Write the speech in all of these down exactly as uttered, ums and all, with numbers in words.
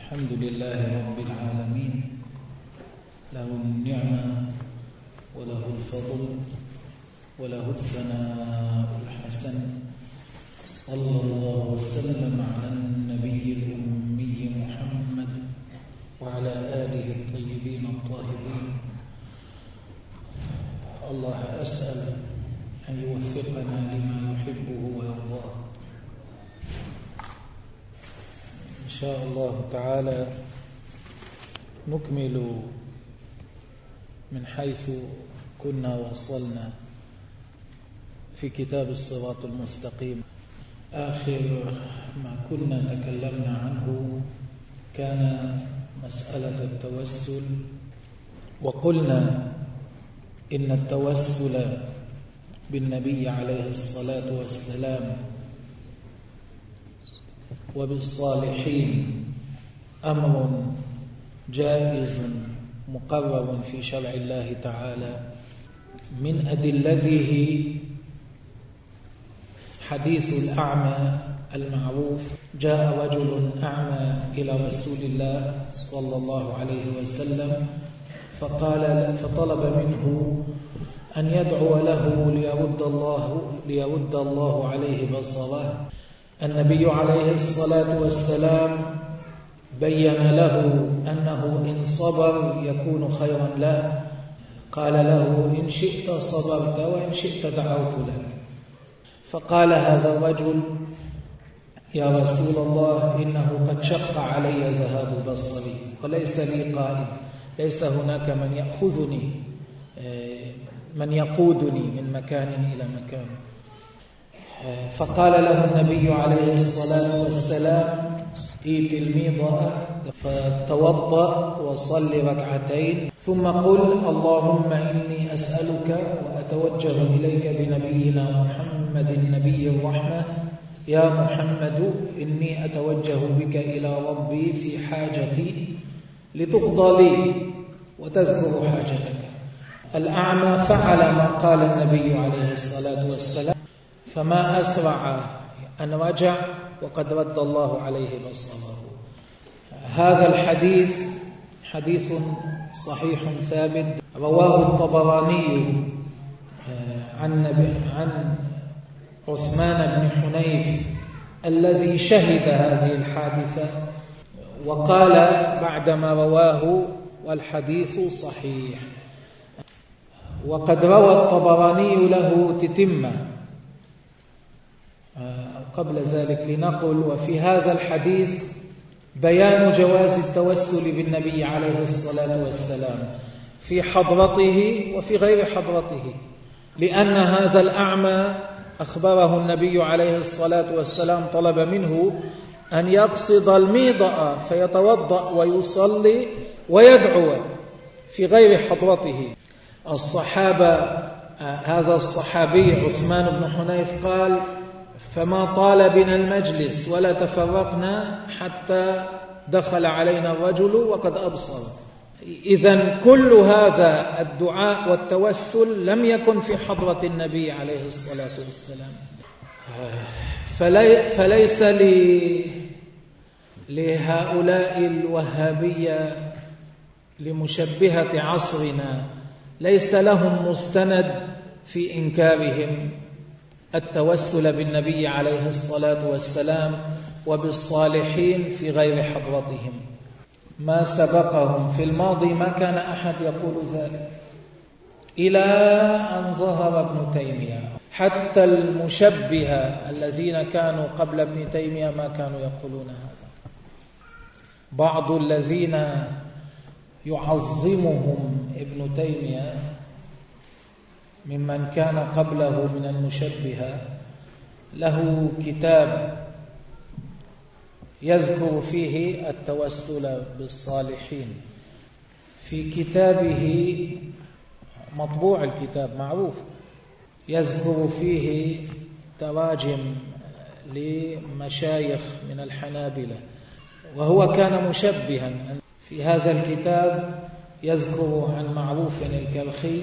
الحمد لله رب العالمين، له النعمة وله الفضل وله الثناء الحسن. صلى الله وسلم على النبي الأمي محمد وعلى آله الطيبين الطاهرين. الله أسأل أن يوفقنا لما يحبه ويرضاه. إن شاء الله تعالى نكمل من حيث كنا وصلنا في كتاب الصراط المستقيم. آخر ما كنا تكلمنا عنه كان مسألة التوسل، وقلنا إن التوسل بالنبي عليه الصلاة والسلام وبالصالحين أمر جائز مقرر في شرع الله تعالى. من أدلته حديث الأعمى المعروف. جاء رجل أعمى إلى رسول الله صلى الله عليه وسلم فقال فطلب منه أن يدعو له ليرد الله ليرد الله عليه بصره. النبي عليه الصلاة والسلام بين له أنه إن صبر يكون خيرا له. قال له إن شئت صبرت وإن شئت دعوت لك. فقال هذا الرجل يا رسول الله إنه قد شق علي ذهاب بصري وليس لي قائد، ليس هناك من يأخذني من يقودني من مكان إلى مكان. فقال له النبي عليه الصلاة والسلام ائت الميضة فتوضأ وصل ركعتين ثم قل اللهم إني أسألك وأتوجه إليك بنبينا محمد نبي الرحمة يا محمد إني أتوجه بك إلى ربي في حاجتي لتقضى لي وتذكر حاجتك. الأعمى فعل ما قال النبي عليه الصلاة والسلام، فما أسرع أن رجع وقد رد الله عليه بصره. هذا الحديث حديث صحيح ثابت، رواه الطبراني عن عن عثمان بن حنيف الذي شهد هذه الحادثة، وقال بعدما رواه والحديث صحيح. وقد روى الطبراني له تتمة قبل ذلك لنقل وفي هذا الحديث بيان جواز التوسل بالنبي عليه الصلاة والسلام في حضرته وفي غير حضرته، لأن هذا الأعمى أخبره النبي عليه الصلاة والسلام طلب منه أن يقصد الميضأ فيتوضأ ويصلي ويدعو في غير حضرته. الصحابة هذا الصحابي عثمان بن حنيف قال فما طال بنا المجلس ولا تفرقنا حتى دخل علينا الرجل وقد أبصر. إذن كل هذا الدعاء والتوسل لم يكن في حضرة النبي عليه الصلاة والسلام. فلي فليس لي لهؤلاء الوهابية لمشبهة عصرنا ليس لهم مستند في إنكارهم التوسل بالنبي عليه الصلاة والسلام وبالصالحين في غير حضرتهم. ما سبقهم في الماضي ما كان أحد يقول ذلك إلى أن ظهر ابن تيمية. حتى المشبهة الذين كانوا قبل ابن تيمية ما كانوا يقولون هذا. بعض الذين يعظمهم ابن تيمية ممن كان قبله من المشبهة له كتاب يذكر فيه التوسل بالصالحين. في كتابه مطبوع الكتاب معروف يذكر فيه تراجم لمشايخ من الحنابلة، وهو كان مشبها. في هذا الكتاب يذكر عن معروف الكرخي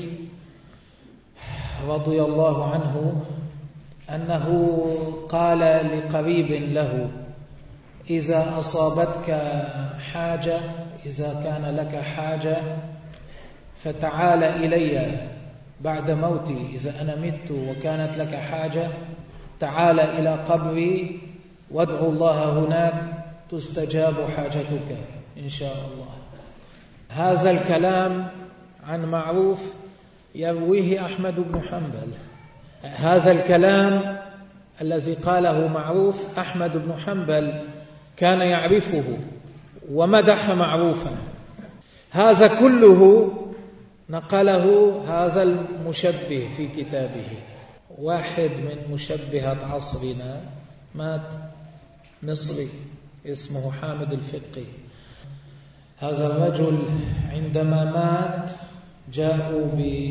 رضي الله عنه أنه قال لقريب له إذا أصابتك حاجة، إذا كان لك حاجة فتعال إلي بعد موتي، إذا أنا مت وكانت لك حاجة تعال إلى قبري وادعو الله هناك تستجاب حاجتك إن شاء الله. هذا الكلام عن معروف يرويه أحمد بن حنبل. هذا الكلام الذي قاله معروف أحمد بن حنبل كان يعرفه ومدح معروفا. هذا كله نقله هذا المشبه في كتابه. واحد من مشبهة عصرنا مات، مصري اسمه حامد الفقي. هذا الرجل عندما مات جاءوا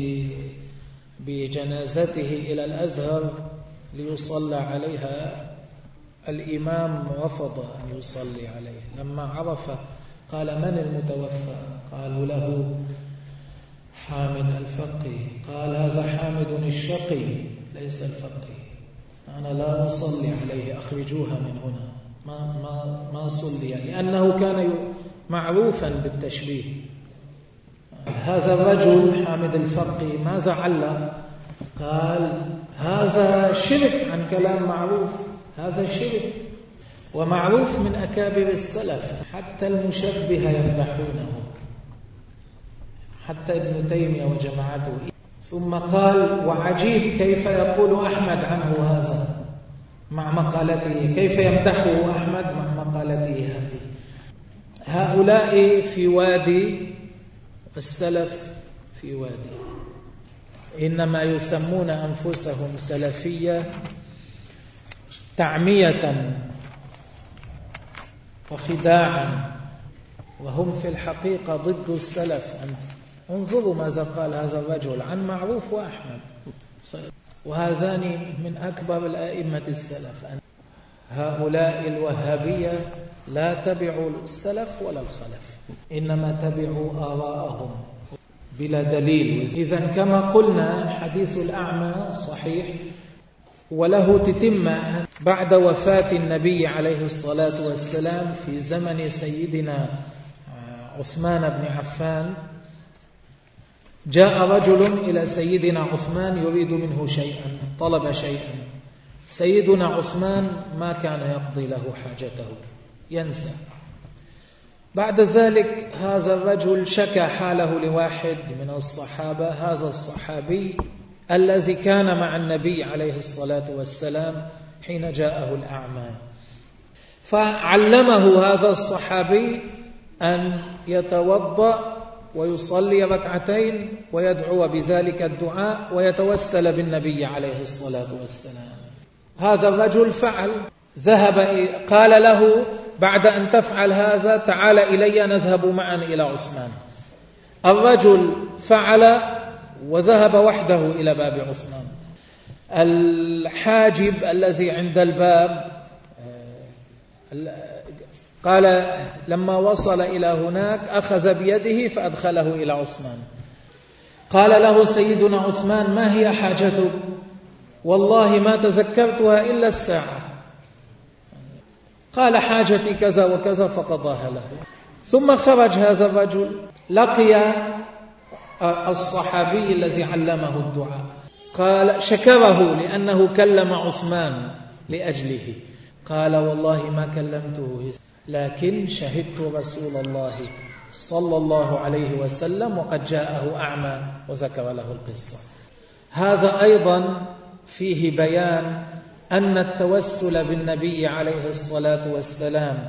بجنازته إلى الأزهر ليصلى عليها. الإمام رفض أن يصلي عليه. لما عرف قال: من المتوفى؟ قالوا له حامد الفقي. قال: هذا حامد الشقي ليس الفقي، أنا لا أصلي عليه، أخرجوها من هنا. ما, ما, ما صلي، لأنه كان معروفا بالتشبيه. هذا الرجل حامد الفقي ماذا علق؟ قال: هذا شرك عن كلام معروف، هذا شرك. ومعروف من أكابر السلف، حتى المشبهة يمدحونه، حتى ابن تيمية وجماعته. ثم قال: وعجيب كيف يقول أحمد عنه هذا مع مقالته، كيف يمدحه أحمد مع مقالته هذه. هؤلاء في وادي، السلف في وادي، إنما يسمون أنفسهم سلفية تعمية وخداعا، وهم في الحقيقة ضد السلف. انظروا ماذا قال هذا الرجل عن معروف وأحمد، وهذان من أكبر الأئمة السلف. هؤلاء الوهابية لا تبعوا السلف ولا الخلف، إنما تبعوا آراءهم بلا دليل. إذن كما قلنا حديث الأعمى صحيح، وله تتمة بعد وفاة النبي عليه الصلاة والسلام في زمن سيدنا عثمان بن عفان. جاء رجل إلى سيدنا عثمان يريد منه شيئا، طلب شيئا. سيدنا عثمان ما كان يقضي له حاجته، ينسى. بعد ذلك هذا الرجل شكى حاله لواحد من الصحابة، هذا الصحابي الذي كان مع النبي عليه الصلاة والسلام حين جاءه الأعمى. فعلمه هذا الصحابي أن يتوضأ ويصلي ركعتين ويدعو بذلك الدعاء ويتوسل بالنبي عليه الصلاة والسلام. هذا الرجل فعل، ذهب قال له: بعد أن تفعل هذا تعال إلي نذهب معا إلى عثمان. الرجل فعل وذهب وحده إلى باب عثمان. الحاجب الذي عند الباب قال لما وصل إلى هناك أخذ بيده فأدخله إلى عثمان. قال له سيدنا عثمان: ما هي حاجتك؟ والله ما تذكرتها إلا الساعة. قال: حاجتي كذا وكذا، فقضاها له. ثم خرج هذا الرجل، لقي الصحابي الذي علمه الدعاء، قال شكره لأنه كلم عثمان لأجله. قال: والله ما كلمته، لكن شهدت رسول الله صلى الله عليه وسلم وقد جاءه أعمى، وذكر له القصة. هذا أيضا فيه بيان أن التوسل بالنبي عليه الصلاة والسلام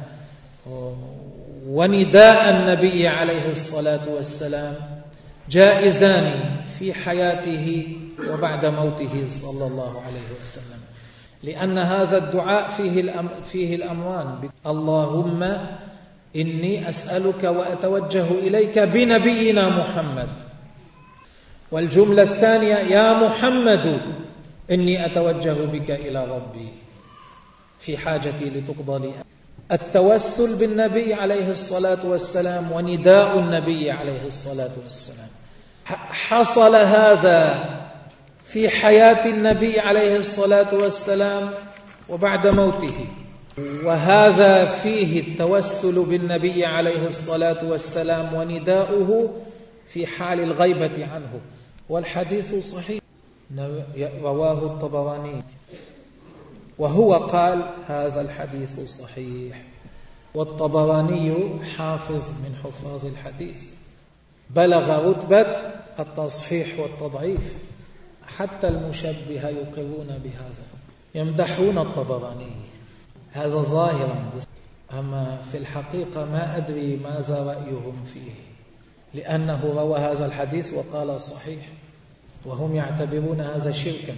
ونداء النبي عليه الصلاة والسلام جائزان في حياته وبعد موته صلى الله عليه وسلم، لأن هذا الدعاء فيه الأم فيه الأمران: اللهم إني أسألك وأتوجه إليك بنبينا محمد. والجملة الثانية: يا محمد إني أتوجه بك إلى ربي في حاجتي لتقضى لي. التوسل بالنبي عليه الصلاة والسلام ونداء النبي عليه الصلاة والسلام، حصل هذا في حياة النبي عليه الصلاة والسلام وبعد موته. وهذا فيه التوسل بالنبي عليه الصلاة والسلام ونداؤه في حال الغيبة عنه، والحديث صحيح رواه الطبراني، وهو قال هذا الحديث صحيح. والطبراني حافظ من حفاظ الحديث، بلغ رتبة التصحيح والتضعيف، حتى المشبهة يقرون بهذا، يمدحون الطبراني. هذا ظاهرا، أما في الحقيقة ما أدري ماذا رأيهم فيه، لأنه روى هذا الحديث وقال صحيح، وهم يعتبرون هذا شركا.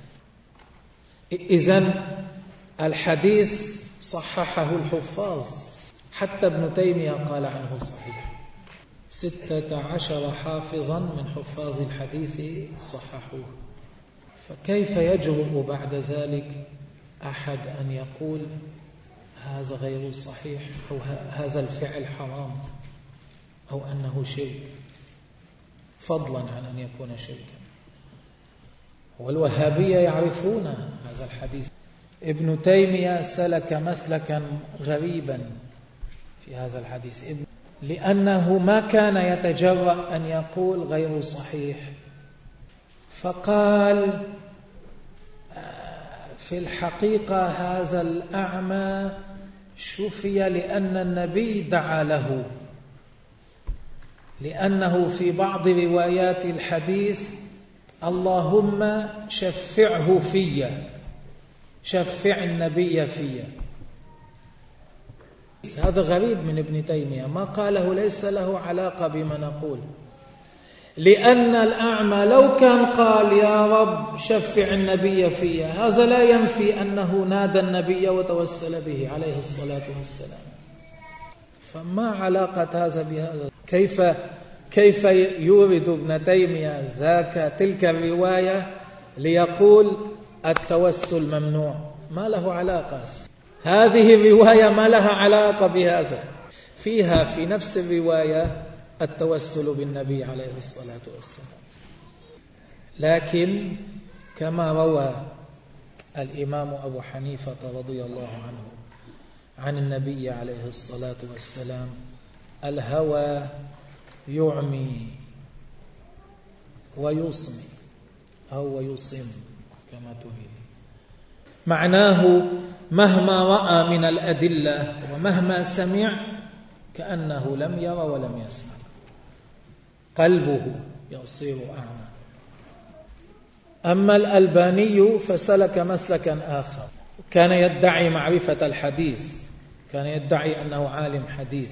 إذن الحديث صححه الحفاظ، حتى ابن تيمية قال عنه صحيح. ستة عشر حافظا من حفاظ الحديث صححوه، فكيف يجرؤ بعد ذلك أحد أن يقول هذا غير صحيح، أو هذا الفعل حرام، أو أنه شرك، فضلا عن أن يكون شركا. والوهابية يعرفون هذا الحديث. ابن تيمية سلك مسلكا غريبا في هذا الحديث، لأنه ما كان يتجرأ أن يقول غير صحيح، فقال في الحقيقة هذا الأعمى شفي لأن النبي دعا له، لأنه في بعض روايات الحديث اللهم شفعه في، شفع النبي في. هذا غريب من ابن تيمية، ما قاله ليس له علاقة بما نقول، لأن الأعمى لو كان قال يا رب شفع النبي في، هذا لا ينفي أنه نادى النبي وتوسل به عليه الصلاة والسلام. فما علاقة هذا بهذا؟ كيف كيف يورد ابن تيمية ذاك تلك الرواية ليقول التوسل ممنوع؟ ما له علاقة. هذه الرواية ما لها علاقة بهذا، فيها في نفس الرواية التوسل بالنبي عليه الصلاة والسلام. لكن كما روى الإمام أبو حنيفة رضي الله عنه عن النبي عليه الصلاة والسلام: الهوى يعمي ويصمي أو ويصم كما تريد. معناه مهما رأى من الأدلة ومهما سمع كأنه لم يرى ولم يسمع، قلبه يصير أعمى. أما الألباني فسلك مسلكا آخر، كان يدعي معرفة الحديث، كان يدعي أنه عالم حديث،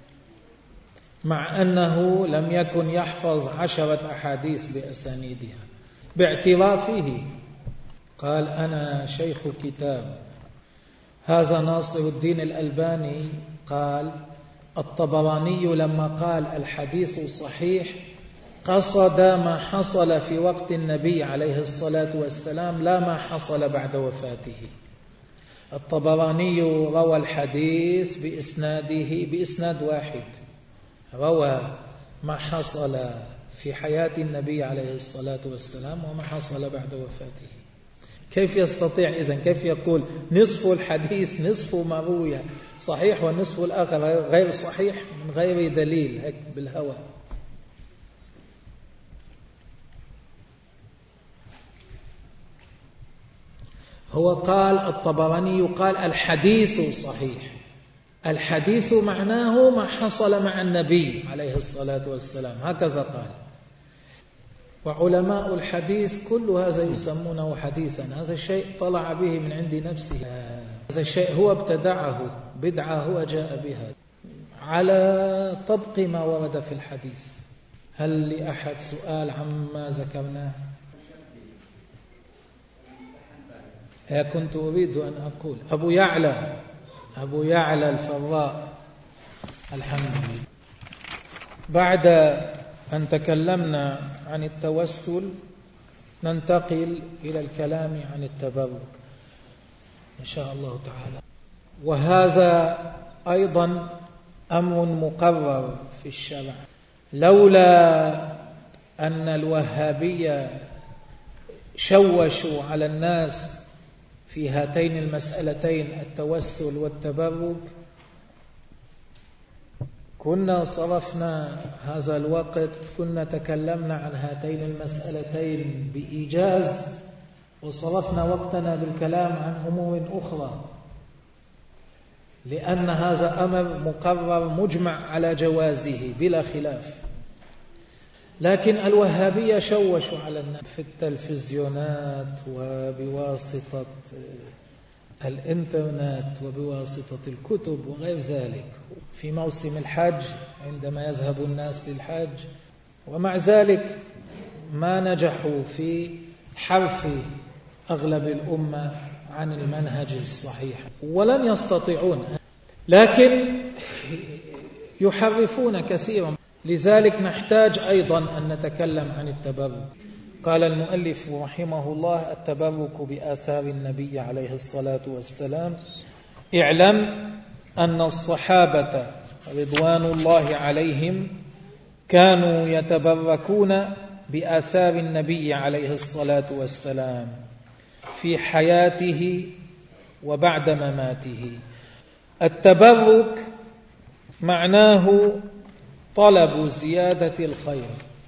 مع أنه لم يكن يحفظ عشرة أحاديث بأسانيدها، باعترافه قال أنا شيخ كتاب. هذا ناصر الدين الألباني قال الطبراني لما قال الحديث صحيح قصد ما حصل في وقت النبي عليه الصلاة والسلام، لا ما حصل بعد وفاته. الطبراني روى الحديث بإسناده بإسناد واحد، روى ما حصل في حياة النبي عليه الصلاة والسلام وما حصل بعد وفاته. كيف يستطيع إذن؟ كيف يقول نصف الحديث نصف ما روي صحيح والنصف الآخر غير صحيح من غير دليل، هيك بالهوى؟ هو قال الطبراني قال الحديث صحيح، الحديث معناه ما حصل مع النبي عليه الصلاة والسلام، هكذا قال. وعلماء الحديث كل هذا يسمونه حديثا، هذا الشيء طلع به من عند نفسه، هذا الشيء هو ابتدعه، بدعة هو جاء بها على طبق ما ورد في الحديث. هل لأحد سؤال عما ذكرناه؟ كنت أريد أن أقول أبو يعلى أبو يعلى الفراء الحمد لله. بعد أن تكلمنا عن التوسل ننتقل إلى الكلام عن التبرك إن شاء الله تعالى. وهذا أيضا أمر مقرر في الشرع، لولا أن الوهابية شوشوا على الناس في هاتين المسألتين التوسل والتبرك كنا صرفنا هذا الوقت، كنا تكلمنا عن هاتين المسألتين بإيجاز، وصرفنا وقتنا بالكلام عن أمور أخرى، لأن هذا أمر مقرر مجمع على جوازه بلا خلاف. لكن الوهابية شوشوا على الناس في التلفزيونات وبواسطة الإنترنت وبواسطة الكتب وغير ذلك في موسم الحج عندما يذهب الناس للحج، ومع ذلك ما نجحوا في حرف أغلب الأمة عن المنهج الصحيح، ولن يستطيعون، لكن يحرفون كثيرا. لذلك نحتاج أيضا أن نتكلم عن التبرك. قال المؤلف رحمه الله: التبرك بآثار النبي عليه الصلاة والسلام. اعلم أن الصحابة رضوان الله عليهم كانوا يتبركون بآثار النبي عليه الصلاة والسلام في حياته وبعد مماته. التبرك معناه طلب زيادة الخير.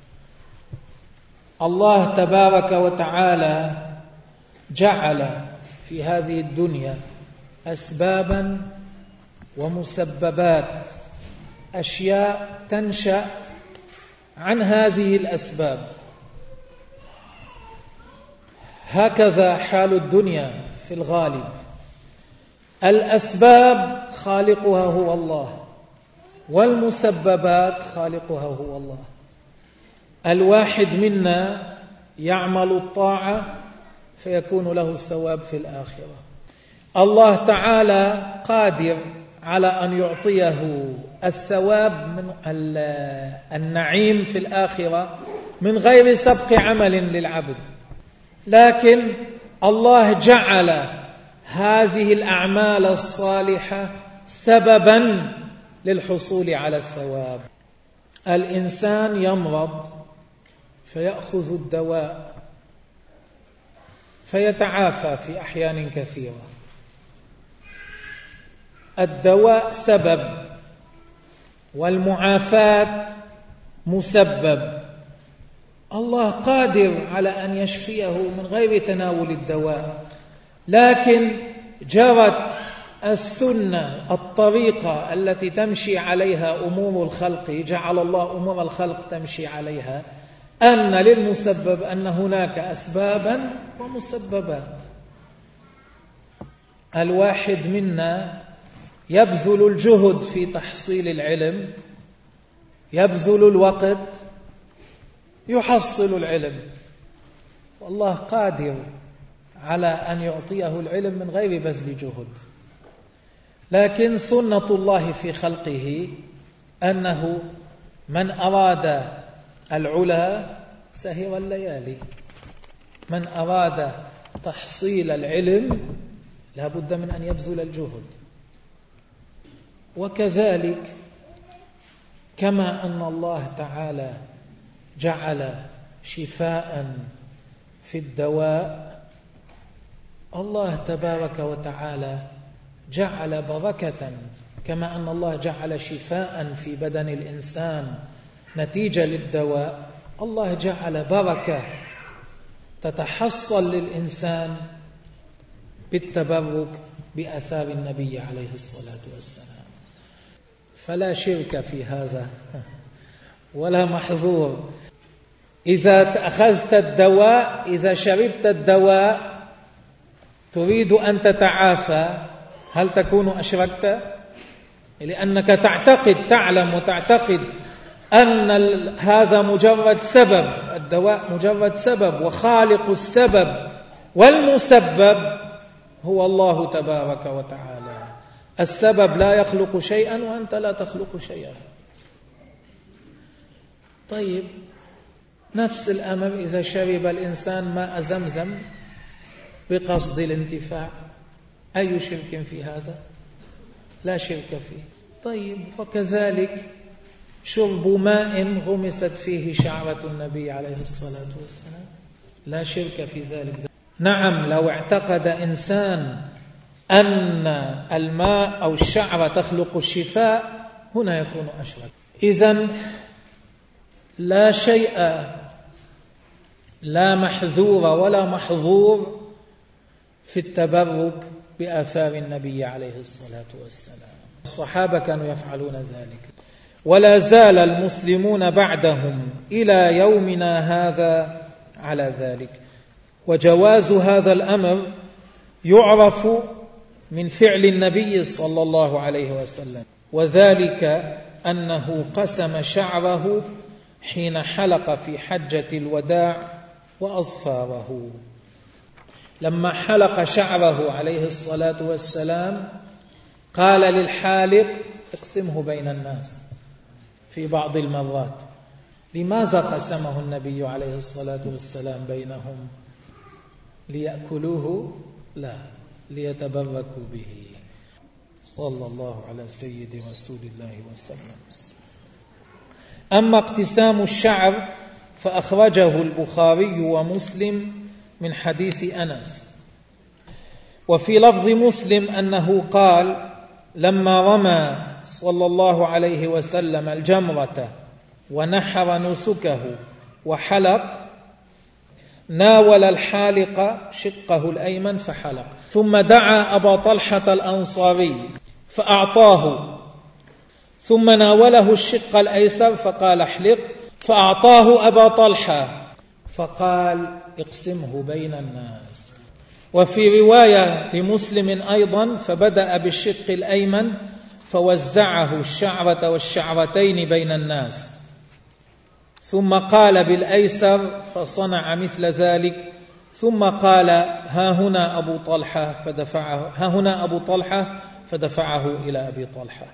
الله تبارك وتعالى جعل في هذه الدنيا أسبابا ومسببات، أشياء تنشأ عن هذه الأسباب. هكذا حال الدنيا في الغالب، الأسباب خالقها هو الله، والمسببات خالقها هو الله. الواحد منا يعمل الطاعة فيكون له الثواب في الآخرة. الله تعالى قادر على أن يعطيه الثواب من النعيم في الآخرة من غير سبق عمل للعبد، لكن الله جعل هذه الأعمال الصالحة سببا للحصول على الثواب. الإنسان يمرض فيأخذ الدواء فيتعافى في أحيان كثيرة. الدواء سبب والمعافاة مسبب. الله قادر على أن يشفيه من غير تناول الدواء، لكن جرت السنة الطريقة التي تمشي عليها أمور الخلق، جعل الله أمور الخلق تمشي عليها، أن للمسبب أن هناك أسبابا ومسببات. الواحد منا يبذل الجهد في تحصيل العلم، يبذل الوقت، يحصل العلم، والله قادر على أن يعطيه العلم من غير بذل جهد. لكن سنة الله في خلقه أنه من أراد العلا سهر الليالي، من أراد تحصيل العلم لا بد من أن يبذل الجهد. وكذلك كما أن الله تعالى جعل شفاء في الدواء، الله تبارك وتعالى جعل بركة. كما أن الله جعل شفاء في بدن الإنسان نتيجة للدواء، الله جعل بركة تتحصل للإنسان بالتبرك بآثار النبي عليه الصلاة والسلام. فلا شرك في هذا ولا محظور. إذا أخذت الدواء، إذا شربت الدواء تريد أن تتعافى، هل تكون أشركت؟ لأنك تعتقد، تعلم وتعتقد أن هذا مجرد سبب، الدواء مجرد سبب، وخالق السبب والمسبب هو الله تبارك وتعالى. السبب لا يخلق شيئا وأنت لا تخلق شيئا. طيب، نفس الأمر إذا شرب الإنسان ماء زمزم بقصد الانتفاع، أي شرك في هذا؟ لا شرك فيه. طيب، وكذلك شرب ماء غمست فيه شعرة النبي عليه الصلاة والسلام، لا شرك في ذلك. نعم، لو اعتقد إنسان أن الماء أو الشعر تخلق الشفاء هنا يكون أشرك. إذن لا شيء، لا محذور ولا محظور في التبرك بآثار النبي عليه الصلاة والسلام. الصحابة كانوا يفعلون ذلك، ولا زال المسلمون بعدهم إلى يومنا هذا على ذلك. وجواز هذا الأمر يعرف من فعل النبي صلى الله عليه وسلم، وذلك أنه قسم شعره حين حلق في حجة الوداع وأظفاره. لما حلق شعره عليه الصلاة والسلام قال للحالق اقسمه بين الناس في بعض المرات. لماذا قسمه النبي عليه الصلاة والسلام بينهم؟ ليأكلوه؟ لا، ليتبركوا به. صلى الله على سيد رسول الله وسلم. أما اقتسام الشعر فأخرجه البخاري ومسلم من حديث أنس، وفي لفظ مسلم أنه قال: لما رمى صلى الله عليه وسلم الجمرة ونحر نسكه وحلق، ناول الحالق شقه الأيمن فحلق، ثم دعا أبا طلحة الأنصاري فأعطاه، ثم ناوله الشق الأيسر فقال احلق، فأعطاه أبا طلحة فقال اقسمه بين الناس. وفي رواية لمسلم أيضا: فبدأ بالشق الأيمن فوزعه الشعرة والشعرتين بين الناس، ثم قال بالأيسر فصنع مثل ذلك، ثم قال ها هنا أبو طلحة فدفعه ها هنا أبو طلحة فدفعه إلى أبي طلحة.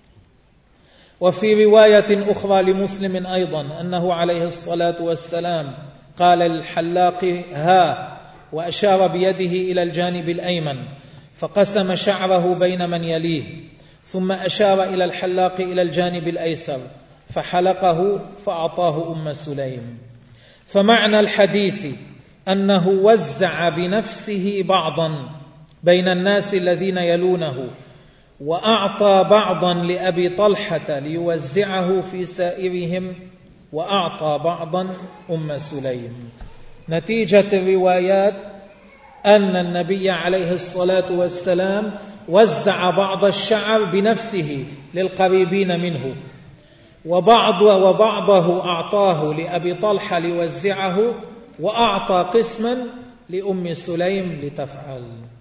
وفي رواية أخرى لمسلم أيضا أنه عليه الصلاة والسلام قال للحلاق ها، وأشار بيده إلى الجانب الأيمن، فقسم شعره بين من يليه، ثم أشار إلى الحلاق إلى الجانب الأيسر فحلقه فأعطاه أم سليم. فمعنى الحديث أنه وزع بنفسه بعضا بين الناس الذين يلونه، وأعطى بعضا لأبي طلحة ليوزعه في سائرهم، وأعطى بعضا أم سليم. نتيجة الروايات أن النبي عليه الصلاة والسلام وزع بعض الشعر بنفسه للقريبين منه، وبعض وبعضه أعطاه لأبي طلحة ليوزعه، وأعطى قسما لأم سليم لتفعل.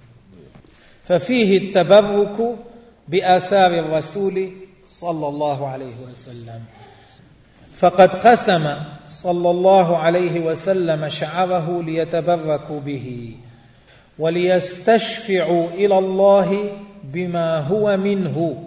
ففيه التبرك بآثار الرسول صلى الله عليه وسلم. فقد قسم صلى الله عليه وسلم شعره ليتبركوا به وليستشفعوا إلى الله بما هو منه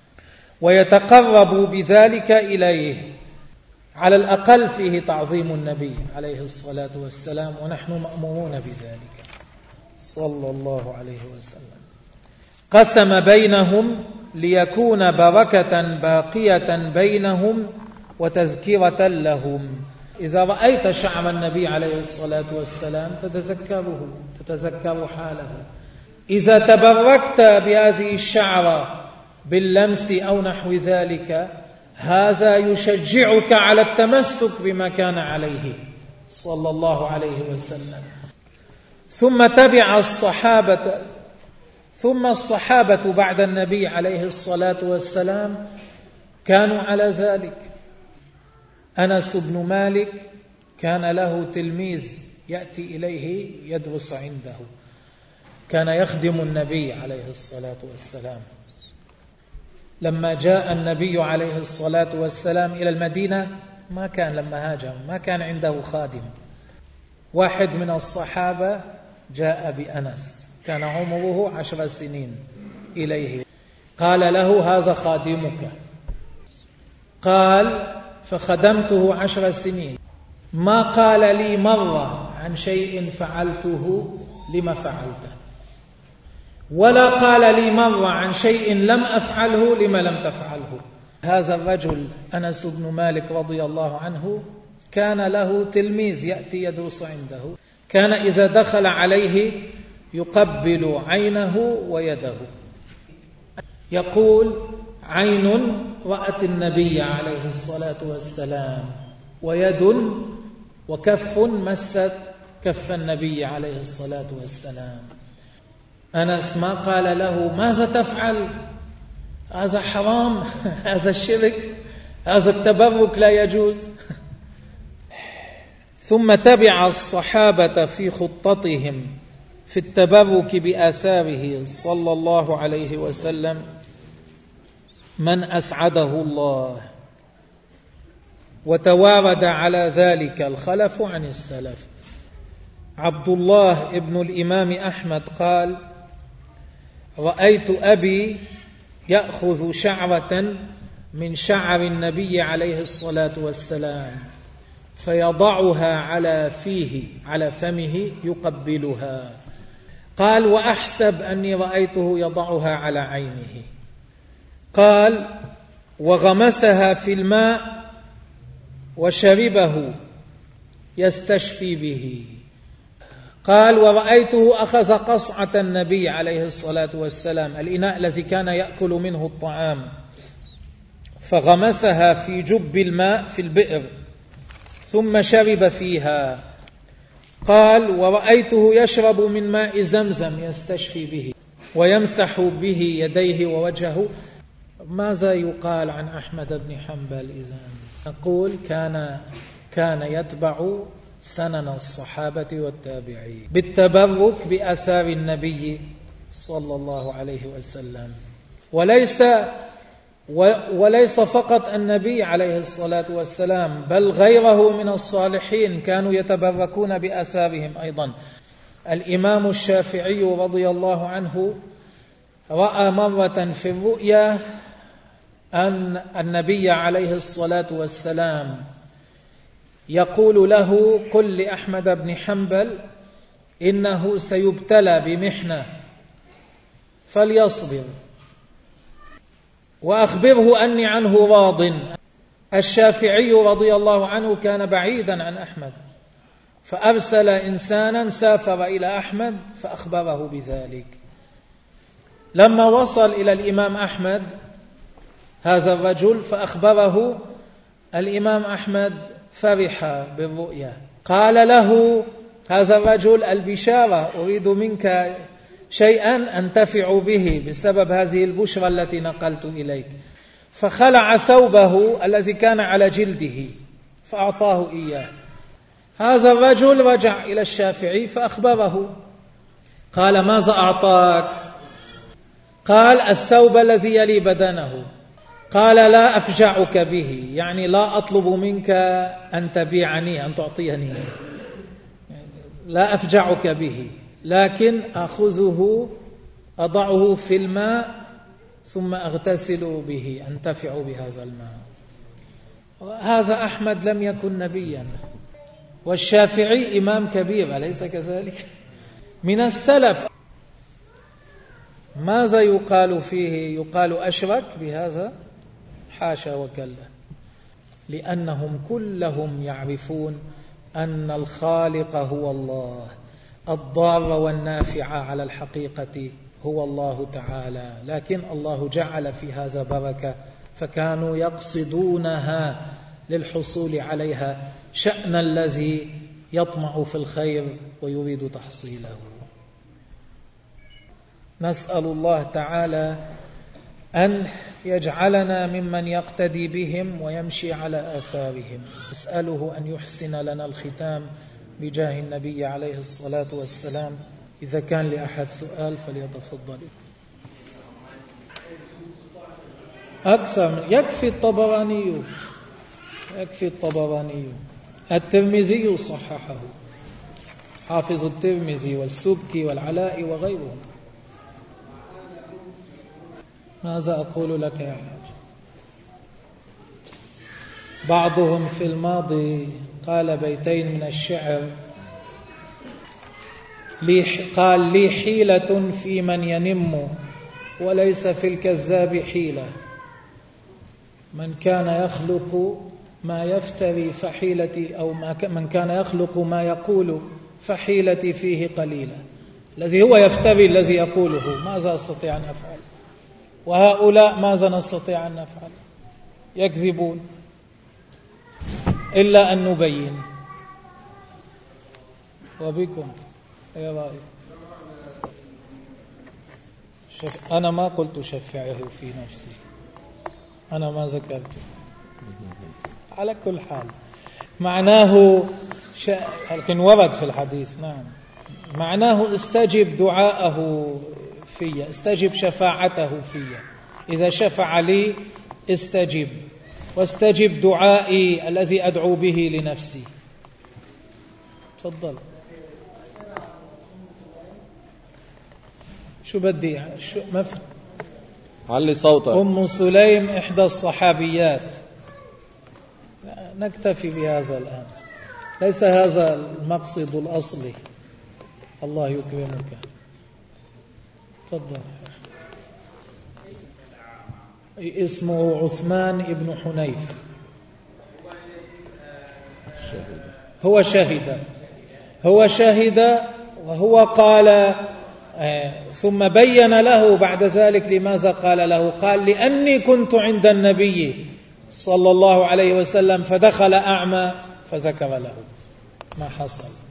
ويتقربوا بذلك إليه. على الأقل فيه تعظيم النبي عليه الصلاة والسلام، ونحن مأمورون بذلك صلى الله عليه وسلم. قسم بينهم ليكون بركة باقية بينهم وتذكرة لهم. إذا رأيت شعر النبي عليه الصلاة والسلام تتذكره، تتذكر حاله. إذا تبركت بهذه الشعرة باللمس أو نحو ذلك، هذا يشجعك على التمسك بما كان عليه صلى الله عليه وسلم. ثم تبع الصحابة ثم الصحابة بعد النبي عليه الصلاة والسلام كانوا على ذلك. أنس بن مالك كان له تلميذ يأتي إليه يدرس عنده، كان يخدم النبي عليه الصلاة والسلام. لما جاء النبي عليه الصلاة والسلام إلى المدينة ما كان لما هاجر ما كان عنده خادم. واحد من الصحابة جاء بأنس كان عمره عشر سنين إليه، قال له هذا خادمك. قال فخدمته عشر سنين، ما قال لي مرة عن شيء فعلته لما فعلته، ولا قال لي مرة عن شيء لم أفعله لما لم تفعله. هذا الرجل أنس بن مالك رضي الله عنه كان له تلميذ يأتي يدرس عنده، كان إذا دخل عليه يقبل عينه ويده. يقول: عين رأت النبي عليه الصلاة والسلام، ويد وكف مست كف النبي عليه الصلاة والسلام. أنس ما قال له: ماذا تفعل؟ هذا حرام، هذا الشرك، هذا التبرك لا يجوز. ثم تبع الصحابة في خطتهم في التبرك بآثاره صلى الله عليه وسلم من أسعده الله، وتوارد على ذلك الخلف عن السلف. عبد الله ابن الإمام أحمد قال: رأيت أبي يأخذ شعرة من شعر النبي عليه الصلاة والسلام فيضعها على فيه على فمه يقبلها. قال: وأحسب أني رأيته يضعها على عينه. قال: وغمسها في الماء وشربه يستشفي به. قال: ورأيته أخذ قصعة النبي عليه الصلاة والسلام، الإناء الذي كان يأكل منه الطعام، فغمسها في جب الماء في البئر ثم شرب فيها. قال: ورأيته يشرب من ماء زمزم يستشفي به ويمسح به يديه ووجهه. ماذا يقال عن أحمد بن حنبل إذن؟ نقول كان كان يتبع سنن الصحابة والتابعين بالتبرك بآثار النبي صلى الله عليه وسلم، وليس وليس فقط النبي عليه الصلاة والسلام، بل غيره من الصالحين كانوا يتبركون بآثارهم أيضا. الإمام الشافعي رضي الله عنه رأى مرة في الرؤيا أن النبي عليه الصلاة والسلام يقول له: قل لأحمد بن حنبل إنه سيبتلى بمحنة فليصبر، وأخبره أني عنه راض. الشافعي رضي الله عنه كان بعيدا عن أحمد، فأرسل إنسانا سافر إلى أحمد فأخبره بذلك. لما وصل إلى الإمام أحمد هذا الرجل فأخبره الإمام أحمد، فرح بالرؤيا. قال له هذا الرجل: البشارة، أريد منك شيئا أنتفع به بسبب هذه البشرى التي نقلت إليك. فخلع ثوبه الذي كان على جلده فأعطاه إياه. هذا الرجل رجع إلى الشافعي فأخبره. قال: ماذا أعطاك؟ قال: الثوب الذي يلي بدنه. قال: لا أفجعك به، يعني لا أطلب منك أن تبيعني، أن تعطيني، لا أفجعك به، لكن أخذه أضعه في الماء ثم أغتسل به، أنتفع بهذا الماء. هذا أحمد لم يكن نبيا، والشافعي إمام كبير، أليس كذلك؟ من السلف. ماذا يقال فيه؟ يقال أشرك بهذا؟ حاشا وكلا، لأنهم كلهم يعرفون أن الخالق هو الله، الضار والنافع على الحقيقة هو الله تعالى، لكن الله جعل في هذا بركة، فكانوا يقصدونها للحصول عليها، شأن الذي يطمع في الخير ويريد تحصيله. نسأل الله تعالى أن يجعلنا ممن يقتدي بهم ويمشي على آثارهم. نسأله أن يحسن لنا الختام بجاه النبي عليه الصلاة والسلام. إذا كان لأحد سؤال فليتفضل. أكثر من يكفي الطبراني، يكفي الطبراني. الترمذي صححه، حافظ الترمذي والسبكي والعلاء وغيرهم. ماذا أقول لك يا حاج؟ بعضهم في الماضي قال بيتين من الشعر، قال: لي حيلة في من ينم وليس في الكذاب حيلة، من كان يخلق ما يفتري فحيلتي، أو من كان يخلق ما يقول فحيلتي فيه قليلة. الذي هو يفتري الذي يقوله ماذا أستطيع أن أفعل، وهؤلاء ماذا نستطيع أن نفعل؟ يكذبون إلا أن نبين. وبكم يا رأي. شف... أنا ما قلت شفعه في نفسي، أنا ما ذكرت. على كل حال معناه ش... لكن ورد في الحديث، نعم، معناه استجب دعاءه في، استجب شفاعته في. إذا شفع لي استجب، واستجب دعائي الذي أدعو به لنفسي. تفضل. شو بدي شو ما في. علي صوتك. أم سليم إحدى الصحابيات. نكتفي بهذا الآن، ليس هذا المقصد الأصلي. الله يكرمك. تفضل. اسمه عثمان ابن حنيف. هو شهد هو شهد وهو قال ثم بين له بعد ذلك لماذا قال له. قال لأني كنت عند النبي صلى الله عليه وسلم فدخل أعمى فذكر له ما حصل.